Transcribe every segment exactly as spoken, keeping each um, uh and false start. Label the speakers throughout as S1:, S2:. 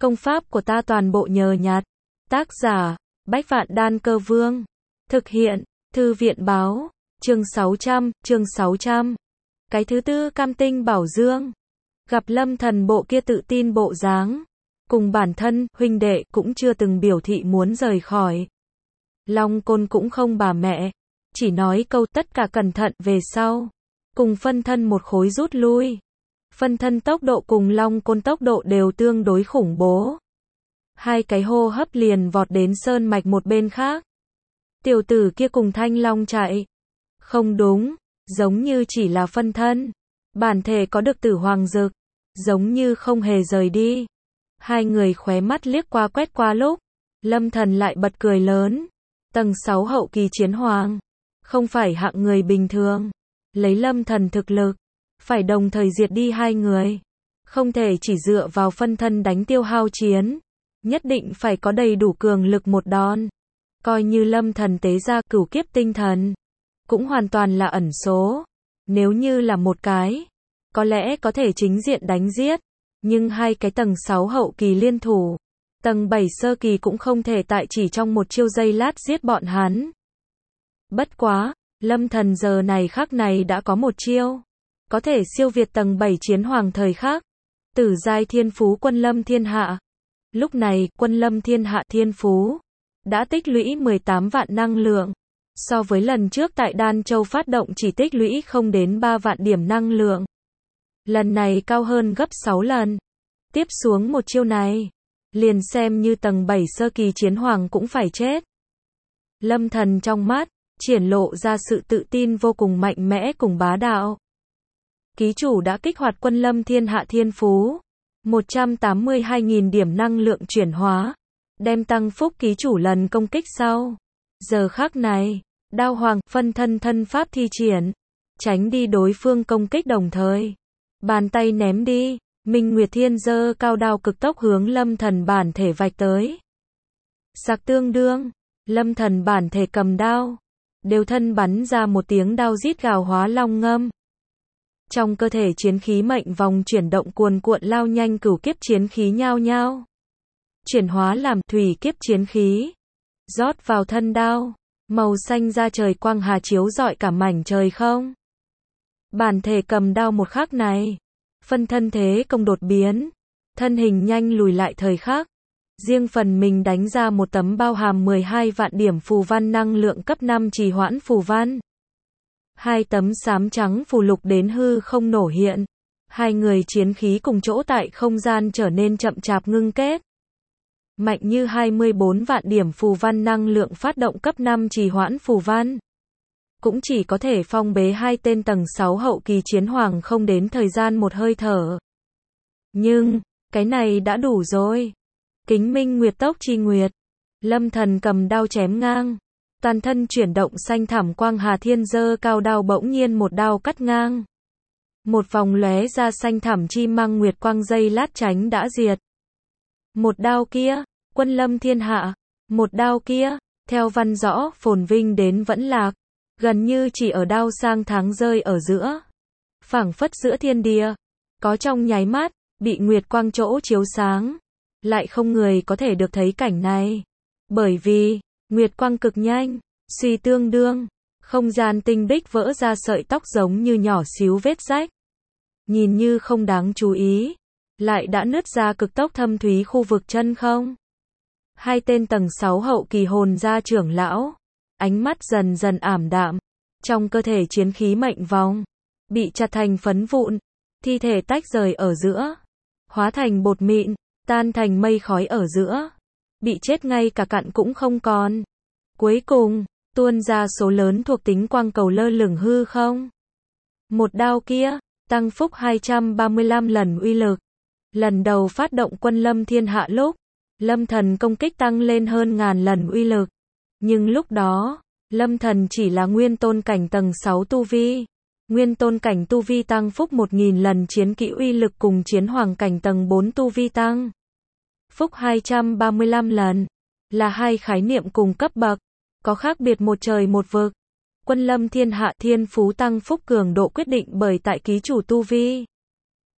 S1: Công pháp của ta toàn bộ nhờ nhặt. Tác giả, Bách Vạn Đan Cơ Vương. Thực hiện, Thư viện báo, chương sáu trăm, chương sáu trăm. Cái thứ tư Cam Tinh Bảo Dương. Gặp Lâm Thần bộ kia tự tin bộ dáng, cùng bản thân, huynh đệ cũng chưa từng biểu thị muốn rời khỏi. Long Côn cũng không bà mẹ, chỉ nói câu tất cả cẩn thận về sau. Cùng phân thân một khối rút lui. Phân thân tốc độ cùng Long Côn tốc độ đều tương đối khủng bố. Hai cái hô hấp liền vọt đến sơn mạch một bên khác. Tiểu tử kia cùng Thanh Long chạy. Không đúng, giống như chỉ là phân thân. Bản thể có được Tử Hoàng Dực, giống như không hề rời đi. Hai người khóe mắt liếc qua quét qua lúc, Lâm Thần lại bật cười lớn. Tầng sáu hậu kỳ chiến hoàng, không phải hạng người bình thường. Lấy Lâm Thần thực lực, phải đồng thời diệt đi hai người. Không thể chỉ dựa vào phân thân đánh tiêu hao chiến. Nhất định phải có đầy đủ cường lực một đòn. Coi như Lâm Thần tế ra cửu kiếp tinh thần, cũng hoàn toàn là ẩn số. Nếu như là một cái, có lẽ có thể chính diện đánh giết. Nhưng hai cái tầng sáu hậu kỳ liên thủ, tầng bảy sơ kỳ cũng không thể tại chỉ trong một chiêu giây lát giết bọn hắn. Bất quá, Lâm Thần giờ này khắc này đã có một chiêu, có thể siêu việt tầng bảy chiến hoàng thời khắc. Tử giai thiên phú Quân Lâm Thiên Hạ. Lúc này, Quân Lâm Thiên Hạ thiên phú đã tích lũy mười tám vạn năng lượng. So với lần trước tại Đan Châu phát động chỉ tích lũy không đến ba vạn điểm năng lượng. Lần này cao hơn gấp sáu lần. Tiếp xuống một chiêu này, liền xem như tầng bảy sơ kỳ chiến hoàng cũng phải chết. Lâm Thần trong mắt triển lộ ra sự tự tin vô cùng mạnh mẽ cùng bá đạo. Ký chủ đã kích hoạt Quân Lâm Thiên Hạ thiên phú, một trăm tám mươi hai nghìn điểm năng lượng chuyển hóa, đem tăng phúc ký chủ lần công kích sau. Giờ khắc này, Đao Hoàng phân thân thân pháp thi triển, tránh đi đối phương công kích đồng thời. Bàn tay ném đi, Minh Nguyệt Thiên giơ cao đao cực tốc hướng Lâm Thần bản thể vạch tới. Sặc tương đương, Lâm Thần bản thể cầm đao, đều thân bắn ra một tiếng đao rít gào hóa long ngâm. Trong cơ thể chiến khí mệnh vòng chuyển động cuồn cuộn lao nhanh cửu kiếp chiến khí nhao nhao. Chuyển hóa làm thủy kiếp chiến khí. Rót vào thân đao, màu xanh ra trời quang hà chiếu rọi cả mảnh trời không. Bản thể cầm đao một khắc này, phân thân thế công đột biến, thân hình nhanh lùi lại thời khắc. Riêng phần mình đánh ra một tấm bao hàm mười hai vạn điểm phù văn năng lượng cấp năm trì hoãn phù văn. Hai tấm xám trắng phù lục đến hư không nổ hiện. Hai người chiến khí cùng chỗ tại không gian trở nên chậm chạp ngưng kết. Mạnh như hai mươi bốn vạn điểm phù văn năng lượng phát động cấp năm trì hoãn phù văn. Cũng chỉ có thể phong bế hai tên tầng sáu hậu kỳ chiến hoàng không đến thời gian một hơi thở. Nhưng, cái này đã đủ rồi. Kính Minh Nguyệt Tốc Chi Nguyệt. Lâm Thần cầm đao chém ngang. Toàn thân chuyển động xanh thẳm quang hà thiên giơ cao đao bỗng nhiên một đao cắt ngang. Một vòng lóe ra xanh thẳm chi mang nguyệt quang dây lát tránh đã diệt. Một đao kia, Quân Lâm Thiên Hạ. Một đao kia, theo văn rõ phồn vinh đến vẫn lạc. Gần như chỉ ở đao sang tháng rơi ở giữa. Phảng phất giữa thiên địa. Có trong nháy mắt, bị nguyệt quang chỗ chiếu sáng. Lại không người có thể được thấy cảnh này. Bởi vì, nguyệt quang cực nhanh, suy tương đương. Không gian tinh bích vỡ ra sợi tóc giống như nhỏ xíu vết rách. Nhìn như không đáng chú ý. Lại đã nứt ra cực tốc thâm thúy khu vực chân không. Hai tên tầng sáu hậu kỳ hồn gia trưởng lão. Ánh mắt dần dần ảm đạm. Trong cơ thể chiến khí mệnh vòng. Bị chặt thành phấn vụn. Thi thể tách rời ở giữa. Hóa thành bột mịn. Tan thành mây khói ở giữa. Bị chết ngay cả cặn cũng không còn. Cuối cùng, tuôn ra số lớn thuộc tính quang cầu lơ lửng hư không. Một đao kia, tăng phúc hai trăm ba mươi lăm lần uy lực. Lần đầu phát động Quân Lâm Thiên Hạ lúc, Lâm Thần công kích tăng lên hơn ngàn lần uy lực. Nhưng lúc đó, Lâm Thần chỉ là nguyên tôn cảnh tầng sáu tu vi. Nguyên tôn cảnh tu vi tăng phúc một nghìn lần chiến kỹ uy lực cùng chiến hoàng cảnh tầng bốn tu vi tăng phúc hai trăm ba mươi lăm lần. Là hai khái niệm cùng cấp bậc, có khác biệt một trời một vực. Quân Lâm Thiên Hạ thiên phú tăng phúc cường độ quyết định bởi tại ký chủ tu vi.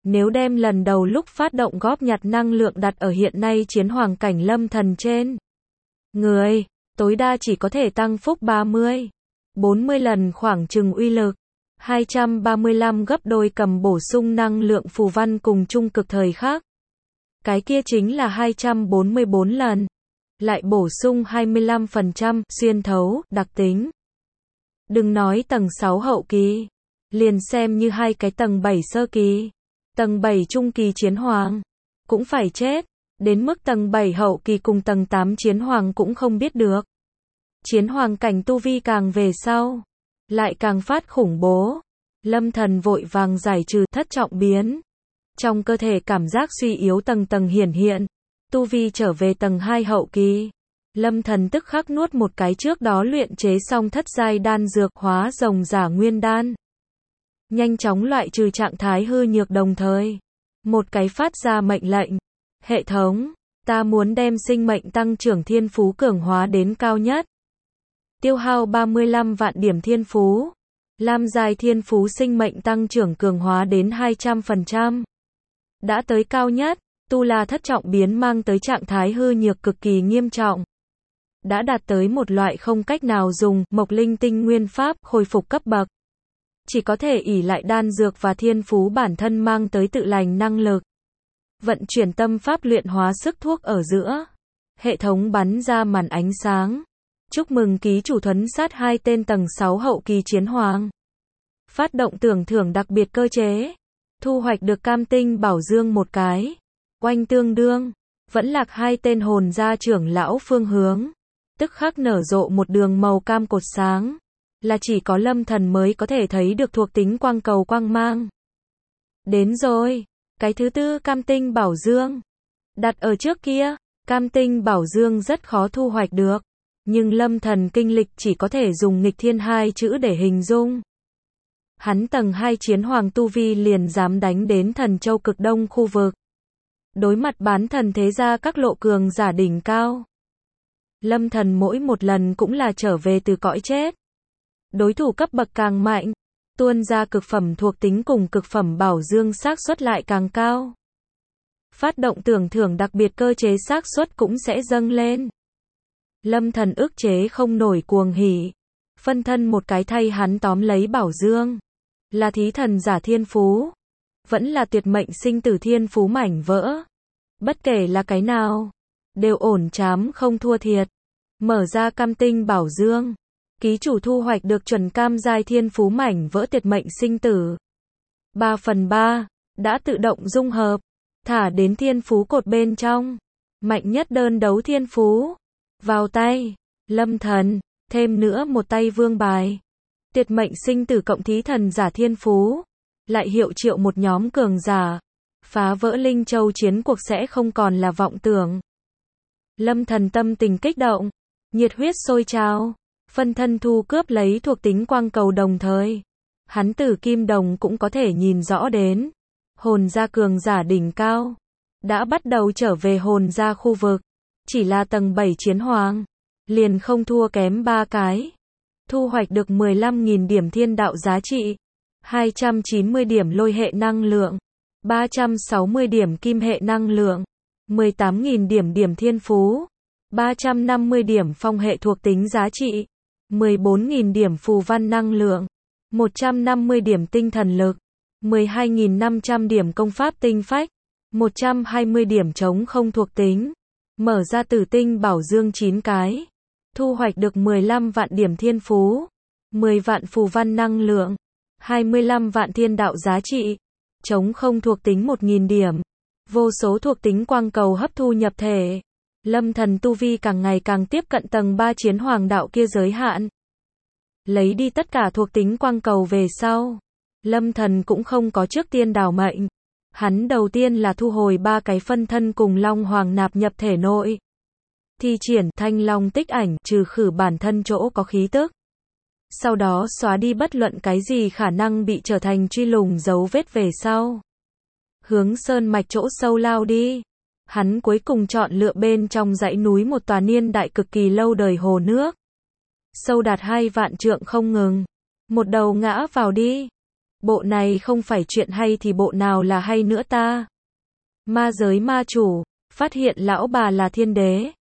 S1: Nếu đem lần đầu lúc phát động góp nhặt năng lượng đặt ở hiện nay chiến hoàng cảnh lâm thần trên người, tối đa chỉ có thể tăng phúc ba mươi, bốn mươi lần khoảng chừng uy lực. hai trăm ba mươi lăm gấp đôi cầm bổ sung năng lượng phù văn cùng trung cực thời khắc. Cái kia chính là hai trăm bốn mươi bốn lần. Lại bổ sung hai mươi lăm phần trăm xuyên thấu, đặc tính. Đừng nói tầng sáu hậu kỳ, liền xem như hai cái tầng bảy sơ kỳ, tầng bảy trung kỳ chiến hoàng, cũng phải chết, đến mức tầng bảy hậu kỳ cùng tầng tám chiến hoàng cũng không biết được. Chiến hoàng cảnh tu vi càng về sau, lại càng phát khủng bố. Lâm Thần vội vàng giải trừ thất trọng biến. Trong cơ thể cảm giác suy yếu tầng tầng hiển hiện, tu vi trở về tầng hai hậu kỳ. Lâm Thần tức khắc nuốt một cái trước đó luyện chế xong thất giai đan dược hóa rồng giả nguyên đan. Nhanh chóng loại trừ trạng thái hư nhược đồng thời. Một cái phát ra mệnh lệnh. Hệ thống, ta muốn đem sinh mệnh tăng trưởng thiên phú cường hóa đến cao nhất. Tiêu hao ba mươi lăm vạn điểm thiên phú. Lam giai thiên phú sinh mệnh tăng trưởng cường hóa đến hai trăm phần trăm. Đã tới cao nhất, tu la thất trọng biến mang tới trạng thái hư nhược cực kỳ nghiêm trọng. Đã đạt tới một loại không cách nào dùng mộc linh tinh nguyên pháp khôi phục cấp bậc. Chỉ có thể ỷ lại đan dược và thiên phú bản thân mang tới tự lành năng lực. Vận chuyển tâm pháp luyện hóa sức thuốc ở giữa. Hệ thống bắn ra màn ánh sáng. Chúc mừng ký chủ thuấn sát hai tên tầng sáu hậu kỳ chiến hoàng. Phát động tưởng thưởng đặc biệt cơ chế. Thu hoạch được cam tinh bảo dương một cái. Oanh tương đương. Vẫn lạc hai tên hồn gia trưởng lão phương hướng. Tức khắc nở rộ một đường màu cam cột sáng. Là chỉ có Lâm Thần mới có thể thấy được thuộc tính quang cầu quang mang. Đến rồi. Cái thứ tư cam tinh bảo dương. Đặt ở trước kia, cam tinh bảo dương rất khó thu hoạch được. Nhưng Lâm Thần kinh lịch chỉ có thể dùng nghịch thiên hai chữ để hình dung. Hắn tầng hai chiến hoàng tu vi liền dám đánh đến thần châu cực đông khu vực. Đối mặt bán thần thế gia các lộ cường giả đỉnh cao. Lâm Thần mỗi một lần cũng là trở về từ cõi chết. Đối thủ cấp bậc càng mạnh, tuôn ra cực phẩm thuộc tính cùng cực phẩm bảo dương xác suất lại càng cao. Phát động tưởng thưởng đặc biệt cơ chế xác suất cũng sẽ dâng lên. Lâm Thần ức chế không nổi cuồng hỉ, phân thân một cái thay hắn tóm lấy bảo dương. Là thí thần giả thiên phú, vẫn là tuyệt mệnh sinh tử thiên phú mảnh vỡ. Bất kể là cái nào, đều ổn chám không thua thiệt. Mở ra cam tinh bảo dương, ký chủ thu hoạch được chuẩn cam giai thiên phú mảnh vỡ tuyệt mệnh sinh tử. ba phần ba, đã tự động dung hợp, thả đến thiên phú cột bên trong. Mạnh nhất đơn đấu thiên phú. Vào tay, Lâm Thần, thêm nữa một tay vương bài. Tuyệt mệnh sinh tử cộng thí thần giả thiên phú. Lại hiệu triệu một nhóm cường giả. Phá vỡ Linh Châu chiến cuộc sẽ không còn là vọng tưởng. Lâm Thần tâm tình kích động, nhiệt huyết sôi trào, phân thân thu cướp lấy thuộc tính quang cầu đồng thời. Hắn tử kim đồng cũng có thể nhìn rõ đến. Hồn gia cường giả đỉnh cao. Đã bắt đầu trở về hồn gia khu vực. Chỉ là tầng bảy chiến hoàng. Liền không thua kém ba cái. Thu hoạch được mười lăm nghìn điểm thiên đạo giá trị. hai trăm chín mươi điểm lôi hệ năng lượng. ba trăm sáu mươi điểm kim hệ năng lượng. mười tám nghìn điểm điểm thiên phú. ba trăm năm mươi điểm phong hệ thuộc tính giá trị. mười bốn nghìn điểm phù văn năng lượng. một trăm năm mươi điểm tinh thần lực. mười hai nghìn năm trăm điểm công pháp tinh phách. một trăm hai mươi điểm chống không thuộc tính. Mở ra tử tinh bảo dương chín cái. Thu hoạch được mười lăm vạn điểm thiên phú. mười vạn phù văn năng lượng. hai mươi lăm vạn thiên đạo giá trị. Chống không thuộc tính một nghìn điểm. Vô số thuộc tính quang cầu hấp thu nhập thể. Lâm Thần tu vi càng ngày càng tiếp cận tầng ba chiến hoàng đạo kia giới hạn. Lấy đi tất cả thuộc tính quang cầu về sau. Lâm Thần cũng không có trước tiên đào mệnh. Hắn đầu tiên là thu hồi ba cái phân thân cùng Long Hoàng nạp nhập thể nội. Thi triển thanh long tích ảnh trừ khử bản thân chỗ có khí tức. Sau đó xóa đi bất luận cái gì khả năng bị trở thành truy lùng dấu vết về sau. Hướng sơn mạch chỗ sâu lao đi. Hắn cuối cùng chọn lựa bên trong dãy núi một tòa niên đại cực kỳ lâu đời hồ nước. Sâu đạt hai vạn trượng không ngừng. Một đầu ngã vào đi. Bộ này không phải chuyện hay thì bộ nào là hay nữa ta? Ma giới ma chủ, phát hiện lão bà là thiên đế.